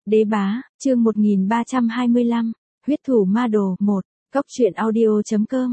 Đế bá, chương 1325, huyết thủ ma đồ 1, Cóc truyện audio.com.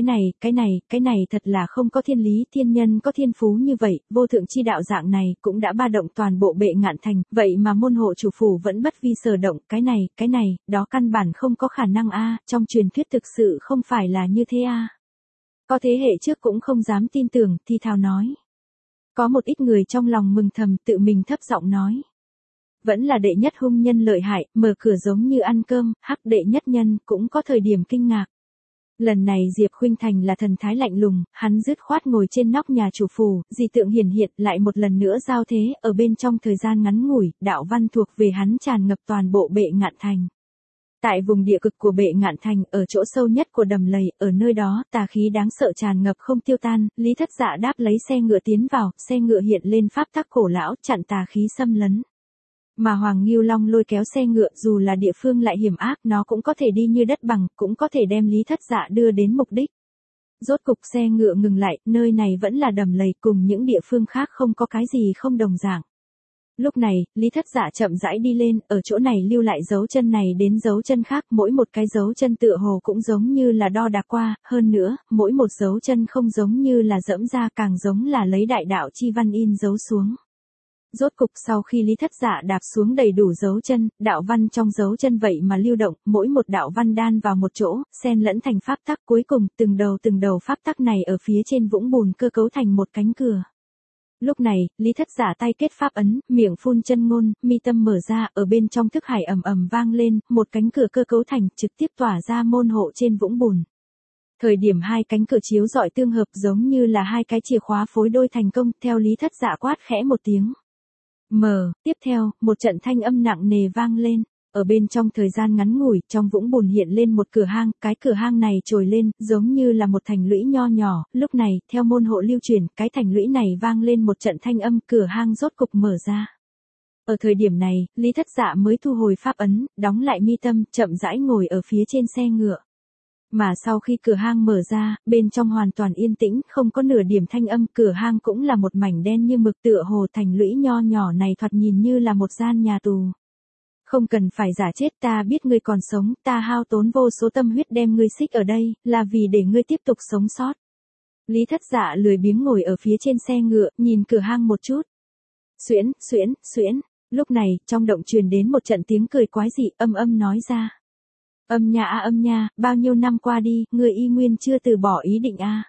Cái này thật là không có thiên lý, thiên nhân có thiên phú như vậy, vô thượng chi đạo dạng này cũng đã ba động toàn bộ Bệ Ngạn Thành, vậy mà môn hộ chủ phủ vẫn bất vi sở động, cái này, đó căn bản không có khả năng a, trong truyền thuyết thực sự không phải là như thế a. Có thế hệ trước cũng không dám tin tưởng, thì thào nói. Có một ít người trong lòng mừng thầm, tự mình thấp giọng nói. Vẫn là đệ nhất hung nhân lợi hại, mở cửa giống như ăn cơm, hắc đệ nhất nhân cũng có thời điểm kinh ngạc. Lần này Diệp Khuynh Thành là thần thái lạnh lùng, hắn dứt khoát ngồi trên nóc nhà chủ phủ, dị tượng hiển hiện lại một lần nữa giao thế, ở bên trong thời gian ngắn ngủi, đạo văn thuộc về hắn tràn ngập toàn bộ Bệ Ngạn Thành. Tại vùng địa cực của Bệ Ngạn Thành, ở chỗ sâu nhất của đầm lầy, ở nơi đó, tà khí đáng sợ tràn ngập không tiêu tan, Lý Thất Dạ đáp lấy xe ngựa tiến vào, xe ngựa hiện lên pháp tắc cổ lão, chặn tà khí xâm lấn. Mà Hoàng Ngưu Long lôi kéo xe ngựa, dù là địa phương lại hiểm ác, nó cũng có thể đi như đất bằng, cũng có thể đem Lý Thất Dạ đưa đến mục đích. Rốt cục xe ngựa ngừng lại, nơi này vẫn là đầm lầy, cùng những địa phương khác không có cái gì không đồng dạng. Lúc này, Lý Thất Dạ chậm rãi đi lên, ở chỗ này lưu lại dấu chân này đến dấu chân khác, mỗi một cái dấu chân tựa hồ cũng giống như là đo đạc qua, hơn nữa, mỗi một dấu chân không giống như là dẫm ra, càng giống là lấy đại đạo chi văn in dấu xuống. Rốt cục sau khi Lý Thất Dạ đạp xuống đầy đủ dấu chân, đạo văn trong dấu chân vậy mà lưu động, mỗi một đạo văn đan vào một chỗ, xen lẫn thành pháp tắc, cuối cùng từng đầu pháp tắc này ở phía trên vũng bùn cơ cấu thành một cánh cửa. Lúc này, Lý Thất Dạ tay kết pháp ấn, miệng phun chân ngôn, mi tâm mở ra, ở bên trong thức hải ầm ầm vang lên, một cánh cửa cơ cấu thành, trực tiếp tỏa ra môn hộ trên vũng bùn. Thời điểm hai cánh cửa chiếu rọi tương hợp giống như là hai cái chìa khóa phối đôi thành công, theo Lý Thất Dạ quát khẽ một tiếng. Tiếp theo, một trận thanh âm nặng nề vang lên. Ở bên trong thời gian ngắn ngủi, trong vũng bùn hiện lên một cửa hang, cái cửa hang này trồi lên, giống như là một thành lũy nho nhỏ, lúc này, theo môn hộ lưu truyền, cái thành lũy này vang lên một trận thanh âm, cửa hang rốt cục mở ra. Ở thời điểm này, Lý Thất Dạ mới thu hồi pháp ấn, đóng lại mi tâm, chậm rãi ngồi ở phía trên xe ngựa. Mà sau khi cửa hang mở ra, bên trong hoàn toàn yên tĩnh, không có nửa điểm thanh âm, cửa hang cũng là một mảnh đen như mực, tựa hồ thành lũy nho nhỏ này thoạt nhìn như là một gian nhà tù. Không cần phải giả chết, ta biết ngươi còn sống, ta hao tốn vô số tâm huyết đem ngươi xích ở đây, là vì để ngươi tiếp tục sống sót. Lý Thất Dạ lười biếng ngồi ở phía trên xe ngựa, nhìn cửa hang một chút. Xuyễn, lúc này, trong động truyền đến một trận tiếng cười quái dị, âm nói ra. Âm nha, bao nhiêu năm qua đi, ngươi y nguyên chưa từ bỏ ý định a.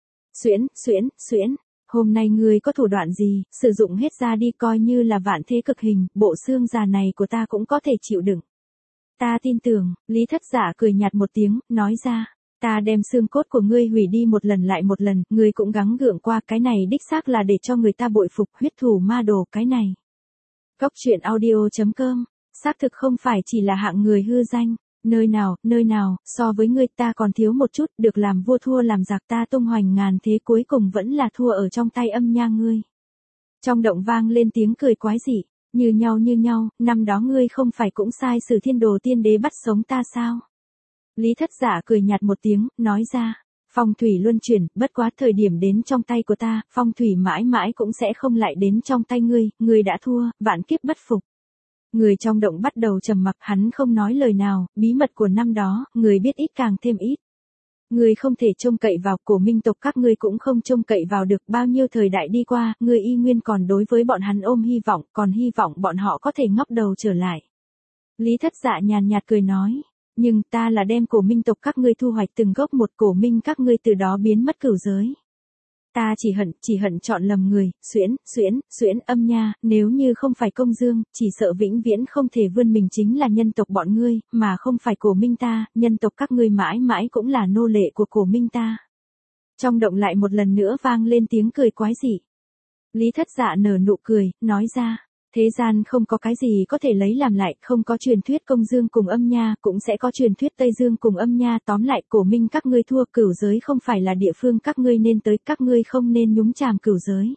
Xuyễn, hôm nay ngươi có thủ đoạn gì, sử dụng hết ra đi, coi như là vạn thế cực hình, bộ xương già này của ta cũng có thể chịu đựng. Ta tin tưởng, Lý Thất Dạ cười nhạt một tiếng, nói ra, ta đem xương cốt của ngươi hủy đi một lần lại một lần, ngươi cũng gắng gượng qua, cái này đích xác là để cho người ta bội phục, huyết thủ ma đồ cái này. Cóc truyện audio.com, xác thực không phải chỉ là hạng người hư danh. Nơi nào, so với ngươi ta còn thiếu một chút, được làm vua thua làm giặc, ta tung hoành ngàn thế cuối cùng vẫn là thua ở trong tay âm nha ngươi. Trong động vang lên tiếng cười quái dị, như nhau, năm đó ngươi không phải cũng sai sử thiên đồ tiên đế bắt sống ta sao? Lý Thất Dạ cười nhạt một tiếng, nói ra, phong thủy luân chuyển, bất quá thời điểm đến trong tay của ta, phong thủy mãi mãi cũng sẽ không lại đến trong tay ngươi đã thua, vạn kiếp bất phục. Người trong động bắt đầu trầm mặc, hắn không nói lời nào, bí mật của năm đó, người biết ít càng thêm ít. Người không thể trông cậy vào, cổ minh tộc các ngươi cũng không trông cậy vào được, bao nhiêu thời đại đi qua, người y nguyên còn đối với bọn hắn ôm hy vọng, còn hy vọng bọn họ có thể ngóc đầu trở lại. Lý Thất Dạ nhàn nhạt cười nói, nhưng ta là đem cổ minh tộc các ngươi thu hoạch từng gốc một, cổ minh các ngươi từ đó biến mất cửu giới. Ta chỉ hận chọn lầm người, xuyễn, âm nha, nếu như không phải công dương, chỉ sợ vĩnh viễn không thể vươn mình chính là nhân tộc bọn ngươi, mà không phải cổ minh ta, nhân tộc các ngươi mãi mãi cũng là nô lệ của cổ minh ta. Trong động lại một lần nữa vang lên tiếng cười quái dị. Lý Thất Dạ nở nụ cười, nói ra. Thế gian không có cái gì có thể lấy làm lại, không có truyền thuyết công dương cùng âm nha, cũng sẽ có truyền thuyết Tây Dương cùng âm nha, tóm lại cổ minh các ngươi thua, cửu giới không phải là địa phương các ngươi nên tới, các ngươi không nên nhúng chàm cửu giới.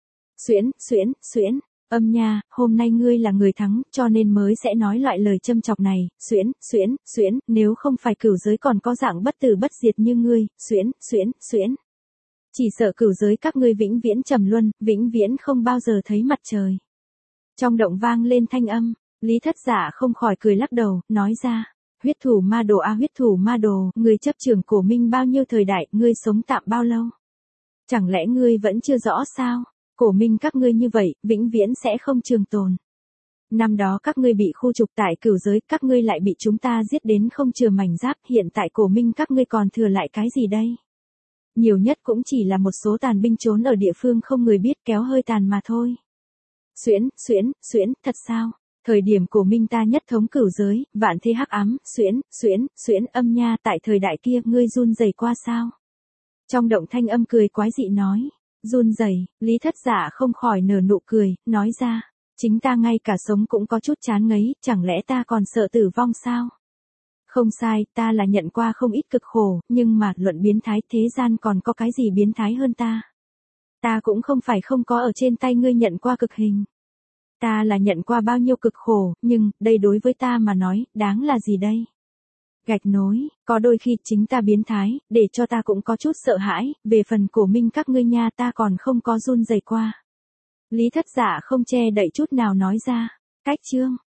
Xuyễn, âm nha, hôm nay ngươi là người thắng, cho nên mới sẽ nói loại lời châm chọc này, xuyễn, nếu không phải cửu giới còn có dạng bất tử bất diệt như ngươi, xuyễn. Chỉ sợ cửu giới các ngươi vĩnh viễn trầm luân, vĩnh viễn không bao giờ thấy mặt trời. Trong động vang lên thanh âm, Lý Thất Dạ không khỏi cười lắc đầu, nói ra. Huyết thủ ma đồ a, huyết thủ ma đồ, ngươi chấp trưởng Cổ Minh bao nhiêu thời đại, ngươi sống tạm bao lâu? Chẳng lẽ ngươi vẫn chưa rõ sao? Cổ Minh các ngươi như vậy, vĩnh viễn sẽ không trường tồn. Năm đó các ngươi bị khu trục tại Cửu Giới, các ngươi lại bị chúng ta giết đến không chừa mảnh giáp, hiện tại Cổ Minh các ngươi còn thừa lại cái gì đây? Nhiều nhất cũng chỉ là một số tàn binh trốn ở địa phương không người biết, kéo hơi tàn mà thôi. Xuyễn, thật sao? Thời điểm Cổ Minh ta nhất thống Cửu Giới, vạn thế hắc ám, xuyễn, âm nha, tại thời đại kia ngươi run rẩy qua sao? Trong động thanh âm cười quái dị nói. Run rẩy, Lý Thất Dạ không khỏi nở nụ cười, nói ra. Chính ta ngay cả sống cũng có chút chán ngấy, chẳng lẽ ta còn sợ tử vong sao? Không sai, ta là nhận qua không ít cực khổ, nhưng mà luận biến thái thế gian còn có cái gì biến thái hơn ta? Ta cũng không phải không có ở trên tay ngươi nhận qua cực hình. Ta là nhận qua bao nhiêu cực khổ, nhưng, đây đối với ta mà nói, đáng là gì đây? Gạch nối, có đôi khi chính ta biến thái, để cho ta cũng có chút sợ hãi, về phần Cổ Minh các ngươi nha ta còn không có run rẩy qua. Lý Thất Dạ không che đậy chút nào nói ra. Cách chương